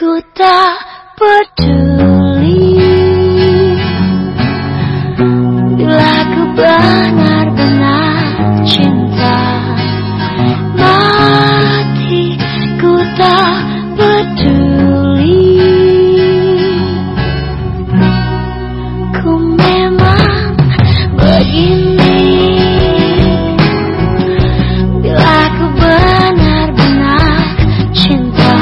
Ku tak peduli bila ku benar-benar cinta mati. Ku tak peduli, ku memang begini. Bila ku benar-benar cinta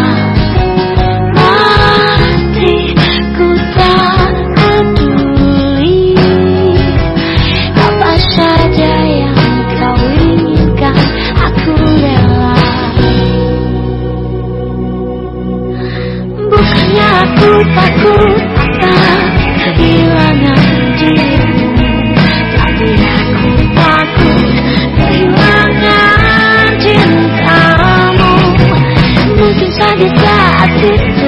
mati, ku tak peduli apa saja yang kau inginkan, aku rela. Bukannya aku takut akan kehilangan dirimu, tapi aku takut kehilangan cintamu. Mungkin saja saat itu